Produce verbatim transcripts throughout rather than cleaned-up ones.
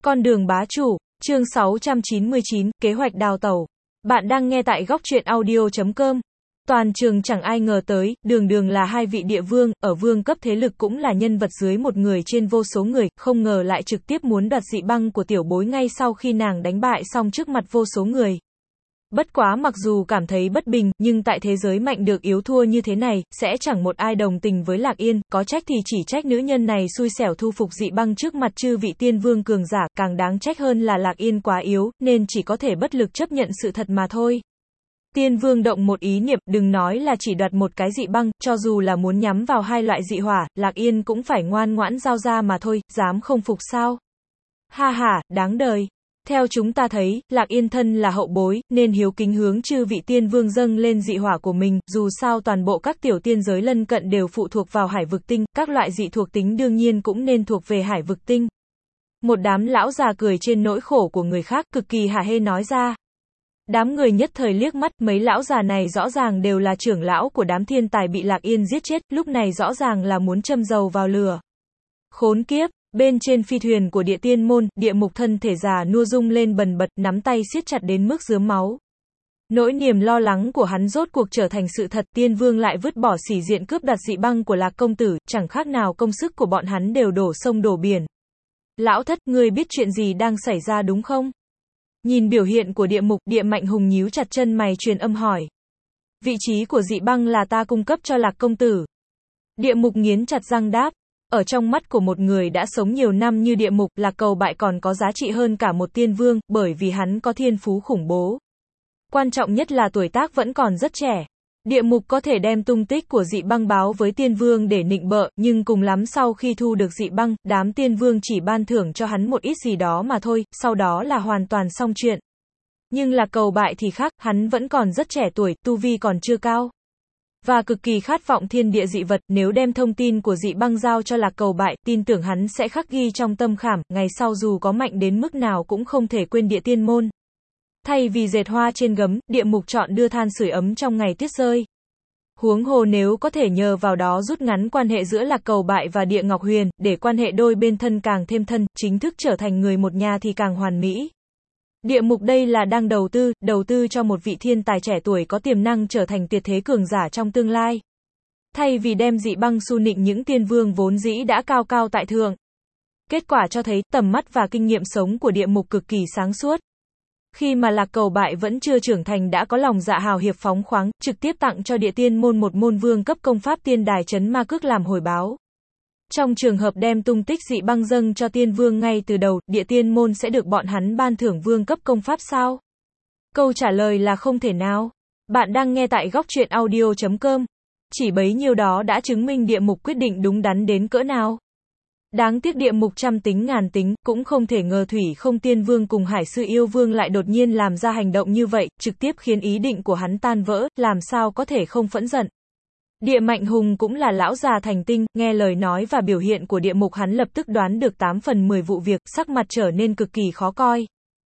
Con đường bá chủ, chương sáu trăm chín mươi chín, kế hoạch đào tẩu. Bạn đang nghe tại góc truyện audio chấm com. Toàn trường chẳng ai ngờ tới, đường đường là hai vị địa vương, ở vương cấp thế lực cũng là nhân vật dưới một người trên vô số người, không ngờ lại trực tiếp muốn đoạt dị băng của tiểu bối ngay sau khi nàng đánh bại xong trước mặt vô số người. Bất quá mặc dù cảm thấy bất bình, nhưng tại thế giới mạnh được yếu thua như thế này, sẽ chẳng một ai đồng tình với Lạc Yên, có trách thì chỉ trách nữ nhân này xui xẻo thu phục dị băng trước mặt chư vị tiên vương cường giả, càng đáng trách hơn là Lạc Yên quá yếu, nên chỉ có thể bất lực chấp nhận sự thật mà thôi. Tiên vương động một ý niệm, đừng nói là chỉ đoạt một cái dị băng, cho dù là muốn nhắm vào hai loại dị hỏa, Lạc Yên cũng phải ngoan ngoãn giao ra mà thôi, dám không phục sao? Ha ha, đáng đời. Theo chúng ta thấy, Lạc Yên thân là hậu bối, nên hiếu kính hướng chư vị tiên vương dâng lên dị hỏa của mình, dù sao toàn bộ các tiểu tiên giới lân cận đều phụ thuộc vào hải vực tinh, các loại dị thuộc tính đương nhiên cũng nên thuộc về hải vực tinh. Một đám lão già cười trên nỗi khổ của người khác, cực kỳ hả hê nói ra. Đám người nhất thời liếc mắt, mấy lão già này rõ ràng đều là trưởng lão của đám thiên tài bị Lạc Yên giết chết, lúc này rõ ràng là muốn châm dầu vào lửa. Khốn kiếp! Bên trên phi thuyền của địa tiên môn, địa mục thân thể già nua rung lên bần bật, nắm tay siết chặt đến mức rướm máu. Nỗi niềm lo lắng của hắn rốt cuộc trở thành sự thật, tiên vương lại vứt bỏ sỉ diện cướp đoạt dị băng của Lạc công tử, chẳng khác nào công sức của bọn hắn đều đổ sông đổ biển. Lão thất, ngươi biết chuyện gì đang xảy ra đúng không? Nhìn biểu hiện của địa mục, địa mạnh hùng nhíu chặt chân mày truyền âm hỏi. Vị trí của dị băng là ta cung cấp cho Lạc công tử. Địa mục nghiến chặt răng đáp. Ở trong mắt của một người đã sống nhiều năm như địa mục, Lạc Cầu Bại còn có giá trị hơn cả một tiên vương, bởi vì hắn có thiên phú khủng bố. Quan trọng nhất là tuổi tác vẫn còn rất trẻ. Địa mục có thể đem tung tích của dị băng báo với tiên vương để nịnh bợ, nhưng cùng lắm sau khi thu được dị băng, đám tiên vương chỉ ban thưởng cho hắn một ít gì đó mà thôi, sau đó là hoàn toàn xong chuyện. Nhưng Lạc Cầu Bại thì khác, hắn vẫn còn rất trẻ tuổi, tu vi còn chưa cao. Và cực kỳ khát vọng thiên địa dị vật, nếu đem thông tin của dị băng giao cho Lạc Cầu Bại, tin tưởng hắn sẽ khắc ghi trong tâm khảm, ngày sau dù có mạnh đến mức nào cũng không thể quên địa tiên môn. Thay vì dệt hoa trên gấm, địa mục chọn đưa than sưởi ấm trong ngày tuyết rơi. Huống hồ nếu có thể nhờ vào đó rút ngắn quan hệ giữa Lạc Cầu Bại và Địa Ngọc Huyền, để quan hệ đôi bên thân càng thêm thân, chính thức trở thành người một nhà thì càng hoàn mỹ. Địa mục đây là đang đầu tư, đầu tư cho một vị thiên tài trẻ tuổi có tiềm năng trở thành tuyệt thế cường giả trong tương lai. Thay vì đem dị băng su nịnh những tiên vương vốn dĩ đã cao cao tại thượng. Kết quả cho thấy, tầm mắt và kinh nghiệm sống của địa mục cực kỳ sáng suốt. Khi mà Lạc Cầu Bại vẫn chưa trưởng thành đã có lòng dạ hào hiệp phóng khoáng, trực tiếp tặng cho địa tiên môn một môn vương cấp công pháp tiên đài trấn ma cước làm hồi báo. Trong trường hợp đem tung tích dị băng dâng cho tiên vương ngay từ đầu, địa tiên môn sẽ được bọn hắn ban thưởng vương cấp công pháp sao? Câu trả lời là không thể nào. Bạn đang nghe tại góc truyện audio chấm com. Chỉ bấy nhiêu đó đã chứng minh địa mục quyết định đúng đắn đến cỡ nào. Đáng tiếc địa mục trăm tính ngàn tính, cũng không thể ngờ Thủy Không Tiên Vương cùng Hải Sư Yêu Vương lại đột nhiên làm ra hành động như vậy, trực tiếp khiến ý định của hắn tan vỡ, làm sao có thể không phẫn giận. Địa Mạnh Hùng cũng là lão già thành tinh, nghe lời nói và biểu hiện của địa mục hắn lập tức đoán được tám phần mười vụ việc, sắc mặt trở nên cực kỳ khó coi.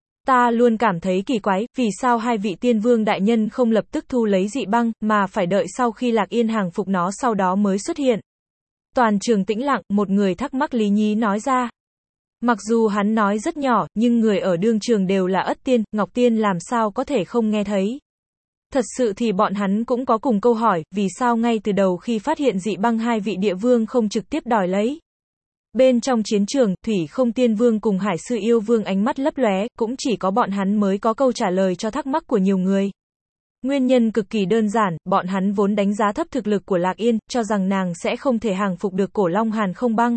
Ta luôn cảm thấy kỳ quái, vì sao hai vị tiên vương đại nhân không lập tức thu lấy dị băng, mà phải đợi sau khi Lạc Yên hàng phục nó sau đó mới xuất hiện. Toàn trường tĩnh lặng, một người thắc mắc lý nhí nói ra. Mặc dù hắn nói rất nhỏ, nhưng người ở đương trường đều là Ất Tiên, Ngọc Tiên làm sao có thể không nghe thấy. Thật sự thì bọn hắn cũng có cùng câu hỏi, vì sao ngay từ đầu khi phát hiện dị băng hai vị địa vương không trực tiếp đòi lấy. Bên trong chiến trường, Thủy Không Tiên Vương cùng Hải Sư Yêu Vương ánh mắt lấp lóe, cũng chỉ có bọn hắn mới có câu trả lời cho thắc mắc của nhiều người. Nguyên nhân cực kỳ đơn giản, bọn hắn vốn đánh giá thấp thực lực của Lạc Yên, cho rằng nàng sẽ không thể hàng phục được Cổ Long Hàn Không Băng.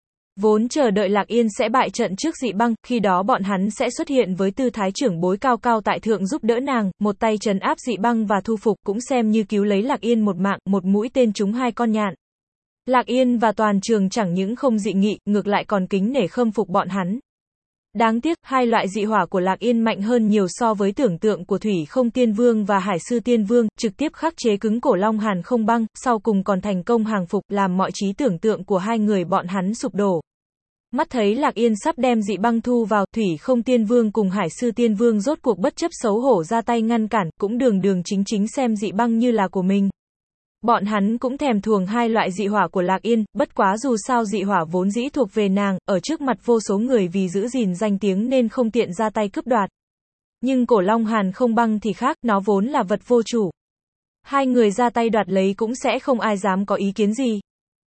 Vốn chờ đợi Lạc Yên sẽ bại trận trước dị băng, khi đó bọn hắn sẽ xuất hiện với tư thái trưởng bối cao cao tại thượng giúp đỡ nàng, một tay trấn áp dị băng và thu phục, cũng xem như cứu lấy Lạc Yên một mạng, một mũi tên trúng hai con nhạn. Lạc Yên và toàn trường chẳng những không dị nghị, ngược lại còn kính nể khâm phục bọn hắn. Đáng tiếc, hai loại dị hỏa của Lạc Yên mạnh hơn nhiều so với tưởng tượng của Thủy Không Tiên Vương và Hải Sư Tiên Vương, trực tiếp khắc chế cứng Cổ Long Hàn Không Băng, sau cùng còn thành công hàng phục, làm mọi trí tưởng tượng của hai người bọn hắn sụp đổ. Mắt thấy Lạc Yên sắp đem dị băng thu vào, Thủy Không Tiên Vương cùng Hải Sư Tiên Vương rốt cuộc bất chấp xấu hổ ra tay ngăn cản, cũng đường đường chính chính xem dị băng như là của mình. Bọn hắn cũng thèm thuồng hai loại dị hỏa của Lạc Yên, bất quá dù sao dị hỏa vốn dĩ thuộc về nàng, ở trước mặt vô số người vì giữ gìn danh tiếng nên không tiện ra tay cướp đoạt. Nhưng cổ Long Hàn không băng thì khác, nó vốn là vật vô chủ. Hai người ra tay đoạt lấy cũng sẽ không ai dám có ý kiến gì.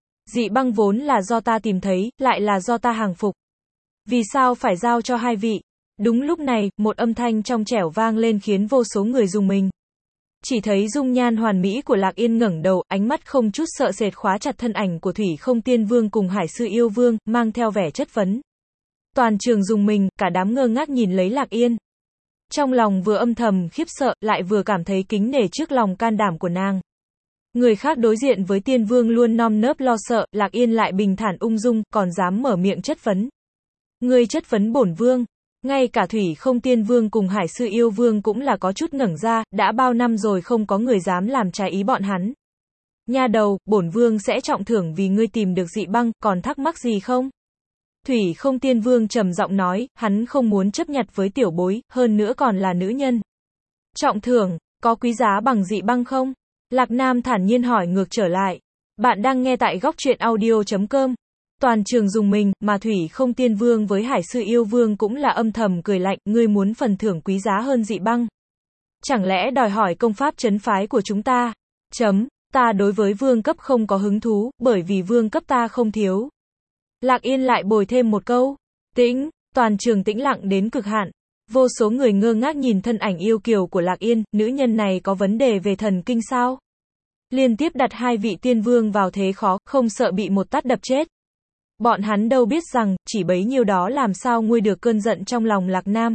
Dị băng vốn là do ta tìm thấy, lại là do ta hàng phục. Vì sao phải giao cho hai vị? Đúng lúc này, một âm thanh trong trẻo vang lên khiến vô số người rùng mình. Chỉ thấy dung nhan hoàn mỹ của Lạc Yên ngẩng đầu, ánh mắt không chút sợ sệt khóa chặt thân ảnh của Thủy Không Tiên Vương cùng Hải Sư Yêu Vương, mang theo vẻ chất vấn. Toàn trường rùng mình, cả đám ngơ ngác nhìn lấy Lạc Yên. Trong lòng vừa âm thầm khiếp sợ, lại vừa cảm thấy kính nể trước lòng can đảm của nàng. Người khác đối diện với Tiên Vương luôn nom nớp lo sợ, Lạc Yên lại bình thản ung dung, còn dám mở miệng chất vấn. Ngươi chất vấn bổn vương. Ngay cả Thủy Không Tiên Vương cùng Hải Sư Yêu Vương cũng là có chút ngẩng ra, đã bao năm rồi không có người dám làm trái ý bọn hắn. Nha đầu, bổn vương sẽ trọng thưởng vì ngươi tìm được dị băng, còn thắc mắc gì không? Thủy Không Tiên Vương trầm giọng nói, hắn không muốn chấp nhặt với tiểu bối, hơn nữa còn là nữ nhân. Trọng thưởng, có quý giá bằng dị băng không? Lạc Nam thản nhiên hỏi ngược trở lại. Bạn đang nghe tại góc truyện audio chấm com. Toàn trường rùng mình, mà Thủy Không Tiên Vương với Hải Sư Yêu Vương cũng là âm thầm cười lạnh, ngươi muốn phần thưởng quý giá hơn dị băng. Chẳng lẽ đòi hỏi công pháp trấn phái của chúng ta? Chấm, ta đối với vương cấp không có hứng thú, bởi vì vương cấp ta không thiếu. Lạc Yên lại bồi thêm một câu. Tĩnh, toàn trường tĩnh lặng đến cực hạn. Vô số người ngơ ngác nhìn thân ảnh yêu kiều của Lạc Yên, nữ nhân này có vấn đề về thần kinh sao? Liên tiếp đặt hai vị tiên vương vào thế khó, không sợ bị một tát đập chết. Bọn hắn đâu biết rằng, chỉ bấy nhiêu đó làm sao nguôi được cơn giận trong lòng Lạc Nam.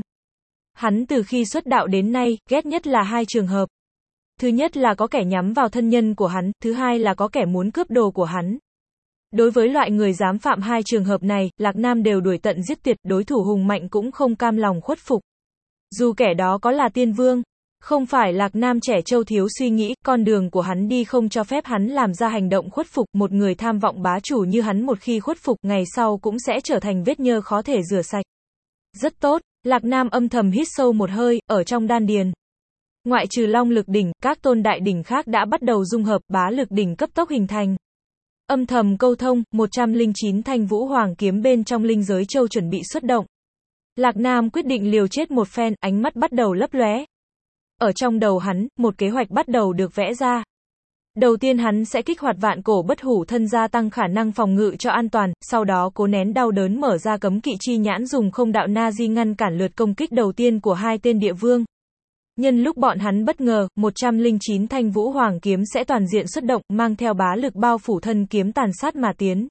Hắn từ khi xuất đạo đến nay, ghét nhất là hai trường hợp. Thứ nhất là có kẻ nhắm vào thân nhân của hắn, thứ hai là có kẻ muốn cướp đồ của hắn. Đối với loại người dám phạm hai trường hợp này, Lạc Nam đều đuổi tận giết tuyệt, đối thủ hùng mạnh cũng không cam lòng khuất phục. Dù kẻ đó có là tiên vương, không phải Lạc Nam trẻ trâu thiếu suy nghĩ, con đường của hắn đi không cho phép hắn làm ra hành động khuất phục, một người tham vọng bá chủ như hắn một khi khuất phục, ngày sau cũng sẽ trở thành vết nhơ khó thể rửa sạch. Rất tốt, Lạc Nam âm thầm hít sâu một hơi, ở trong đan điền. Ngoại trừ Long Lực đỉnh, các tôn đại đỉnh khác đã bắt đầu dung hợp, bá lực đỉnh cấp tốc hình thành. Âm thầm câu thông, một trăm lẻ chín thanh vũ hoàng kiếm bên trong linh giới châu chuẩn bị xuất động. Lạc Nam quyết định liều chết một phen, ánh mắt bắt đầu lấp lóe. Ở trong đầu hắn, một kế hoạch bắt đầu được vẽ ra. Đầu tiên hắn sẽ kích hoạt vạn cổ bất hủ thân gia tăng khả năng phòng ngự cho an toàn, sau đó cố nén đau đớn mở ra cấm kỵ chi nhãn dùng không đạo na di ngăn cản lượt công kích đầu tiên của hai tên địa vương. Nhân lúc bọn hắn bất ngờ, một trăm lẻ chín thanh vũ hoàng kiếm sẽ toàn diện xuất động, mang theo bá lực bao phủ thân kiếm tàn sát mà tiến.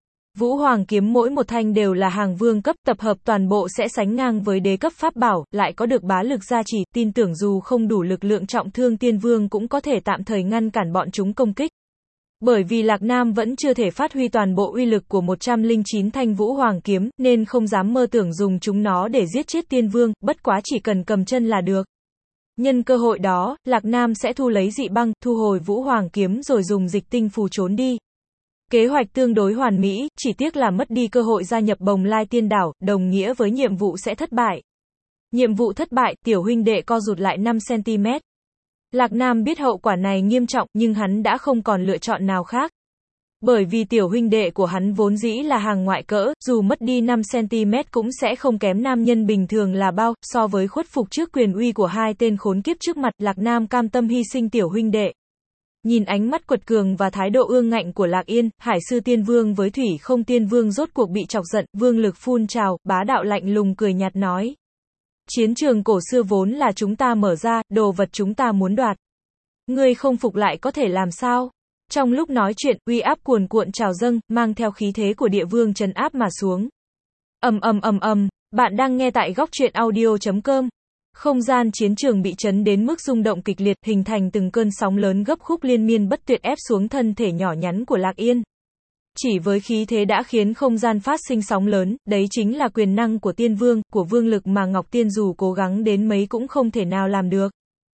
Vũ hoàng kiếm mỗi một thanh đều là hàng vương cấp, tập hợp toàn bộ sẽ sánh ngang với đế cấp pháp bảo, lại có được bá lực gia trì, tin tưởng dù không đủ lực lượng trọng thương tiên vương cũng có thể tạm thời ngăn cản bọn chúng công kích. Bởi vì Lạc Nam vẫn chưa thể phát huy toàn bộ uy lực của một trăm lẻ chín thanh vũ hoàng kiếm, nên không dám mơ tưởng dùng chúng nó để giết chết tiên vương, bất quá chỉ cần cầm chân là được. Nhân cơ hội đó, Lạc Nam sẽ thu lấy dị băng, thu hồi vũ hoàng kiếm rồi dùng dịch tinh phù trốn đi. Kế hoạch tương đối hoàn mỹ, chỉ tiếc là mất đi cơ hội gia nhập Bồng Lai Tiên Đảo, đồng nghĩa với nhiệm vụ sẽ thất bại. Nhiệm vụ thất bại, tiểu huynh đệ co rụt lại năm xăng ti mét. Lạc Nam biết hậu quả này nghiêm trọng, nhưng hắn đã không còn lựa chọn nào khác. Bởi vì tiểu huynh đệ của hắn vốn dĩ là hàng ngoại cỡ, dù mất đi năm xăng ti mét cũng sẽ không kém nam nhân bình thường là bao, so với khuất phục trước quyền uy của hai tên khốn kiếp trước mặt, Lạc Nam cam tâm hy sinh tiểu huynh đệ. Nhìn ánh mắt quật cường và thái độ ương ngạnh của Lạc Yên, Hải Sư Tiên Vương với Thủy Không Tiên Vương rốt cuộc bị chọc giận, vương lực phun trào, bá đạo lạnh lùng cười nhạt nói. Chiến trường cổ xưa vốn là chúng ta mở ra, đồ vật chúng ta muốn đoạt. Ngươi không phục lại có thể làm sao? Trong lúc nói chuyện, uy áp cuồn cuộn trào dâng, mang theo khí thế của địa vương trấn áp mà xuống. Ầm ầm ầm ầm, bạn đang nghe tại góc truyện audio chấm com. Không gian chiến trường bị chấn đến mức rung động kịch liệt, hình thành từng cơn sóng lớn gấp khúc liên miên bất tuyệt ép xuống thân thể nhỏ nhắn của Lạc Yên. Chỉ với khí thế đã khiến không gian phát sinh sóng lớn, đấy chính là quyền năng của tiên vương, của vương lực mà Ngọc Tiên dù cố gắng đến mấy cũng không thể nào làm được.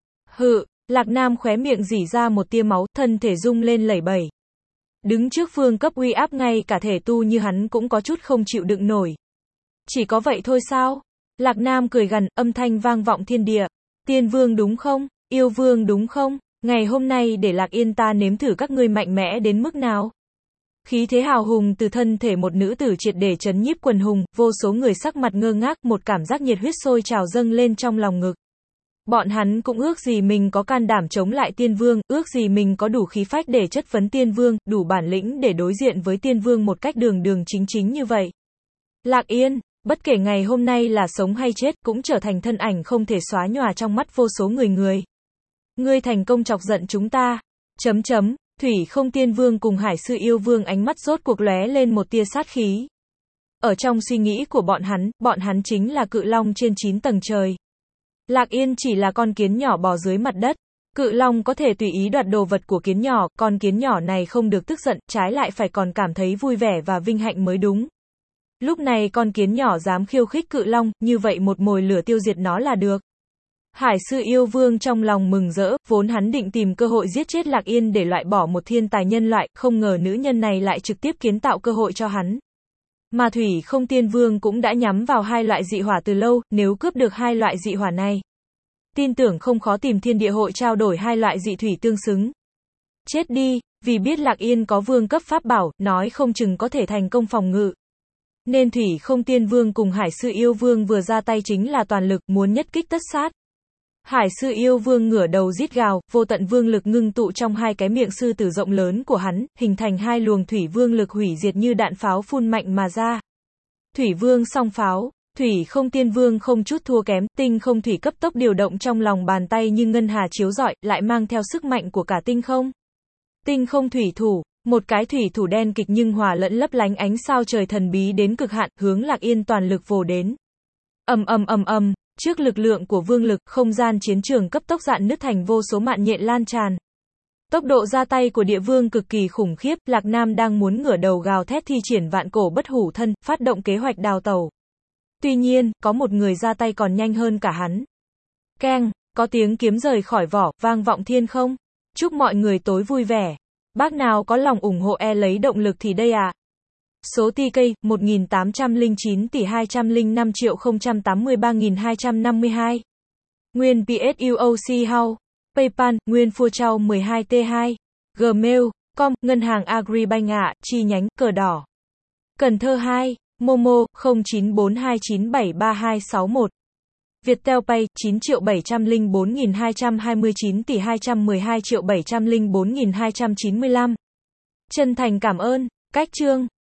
Hự, Lạc Nam khóe miệng rỉ ra một tia máu, thân thể rung lên lẩy bẩy. Đứng trước vương cấp uy áp ngay cả thể tu như hắn cũng có chút không chịu đựng nổi. Chỉ có vậy thôi sao? Lạc Nam cười gằn, âm thanh vang vọng thiên địa. Tiên vương đúng không? Yêu vương đúng không? Ngày hôm nay để Lạc Yên ta nếm thử các ngươi mạnh mẽ đến mức nào. Khí thế hào hùng từ thân thể một nữ tử triệt để chấn nhiếp quần hùng, vô số người sắc mặt ngơ ngác, một cảm giác nhiệt huyết sôi trào dâng lên trong lòng ngực. Bọn hắn cũng ước gì mình có can đảm chống lại tiên vương, ước gì mình có đủ khí phách để chất vấn tiên vương, đủ bản lĩnh để đối diện với tiên vương một cách đường đường chính chính như vậy. Lạc Yên, bất kể ngày hôm nay là sống hay chết, cũng trở thành thân ảnh không thể xóa nhòa trong mắt vô số người người. Ngươi thành công chọc giận chúng ta. Chấm chấm, Thủy Không Tiên Vương cùng Hải Sư Yêu Vương ánh mắt rốt cuộc lóe lên một tia sát khí. Ở trong suy nghĩ của bọn hắn, bọn hắn chính là cự long trên chín tầng trời. Lạc Yên chỉ là con kiến nhỏ bò dưới mặt đất. Cự long có thể tùy ý đoạt đồ vật của kiến nhỏ, con kiến nhỏ này không được tức giận, trái lại phải còn cảm thấy vui vẻ và vinh hạnh mới đúng. Lúc này con kiến nhỏ dám khiêu khích cự long, như vậy một mồi lửa tiêu diệt nó là được. Hải Sư Yêu Vương trong lòng mừng rỡ, vốn hắn định tìm cơ hội giết chết Lạc Yên để loại bỏ một thiên tài nhân loại, không ngờ nữ nhân này lại trực tiếp kiến tạo cơ hội cho hắn. Mà Thủy Không Tiên Vương cũng đã nhắm vào hai loại dị hỏa từ lâu, nếu cướp được hai loại dị hỏa này, tin tưởng không khó tìm thiên địa hội trao đổi hai loại dị thủy tương xứng. Chết đi, vì biết Lạc Yên có vương cấp pháp bảo, nói không chừng có thể thành công phòng ngự. Nên Thủy Không Tiên Vương cùng Hải Sư Yêu Vương vừa ra tay chính là toàn lực, muốn nhất kích tất sát. Hải Sư Yêu Vương ngửa đầu rít gào, vô tận vương lực ngưng tụ trong hai cái miệng sư tử rộng lớn của hắn, hình thành hai luồng thủy vương lực hủy diệt như đạn pháo phun mạnh mà ra. Thủy vương song pháo, Thủy Không Tiên Vương không chút thua kém, tinh không thủy cấp tốc điều động trong lòng bàn tay như ngân hà chiếu rọi, lại mang theo sức mạnh của cả tinh không. Tinh không thủy thủ, một cái thủy thủ đen kịch nhưng hòa lẫn lấp lánh ánh sao trời thần bí đến cực hạn, hướng Lạc Yên toàn lực vồ đến. Ầm ầm ầm ầm. Trước lực lượng của vương lực, không gian chiến trường cấp tốc rạn nứt thành vô số mạn nhện lan tràn. Tốc độ ra tay của địa vương cực kỳ khủng khiếp, Lạc Nam đang muốn ngửa đầu gào thét thi triển vạn cổ bất hủ thân, phát động kế hoạch đào tẩu. Tuy nhiên, có một người ra tay còn nhanh hơn cả hắn. Keng, có tiếng kiếm rời khỏi vỏ, vang vọng thiên không. Chúc mọi người tối vui vẻ. Bác nào có lòng ủng hộ e lấy động lực thì đây à. Số tê ca, một nghìn tám trăm lẻ chín tỷ hai trăm lẻ năm triệu không trăm tám mươi ba nghìn hai trăm năm mươi hai. Nguyên pê ét u o xê House. PayPal, Nguyên Phua Trao mười hai T hai. Gmail, com, Ngân hàng Agribank ạ, chi nhánh, cờ đỏ. Cần Thơ hai. Momo, không chín bốn hai chín bảy ba hai sáu một. Viettel Pay, chín triệu bảy trăm lẻ bốn nghìn hai trăm hai mươi chín tỷ hai trăm mười hai triệu bảy trăm lẻ bốn nghìn hai trăm chín mươi lăm. Chân thành cảm ơn. Cách chương.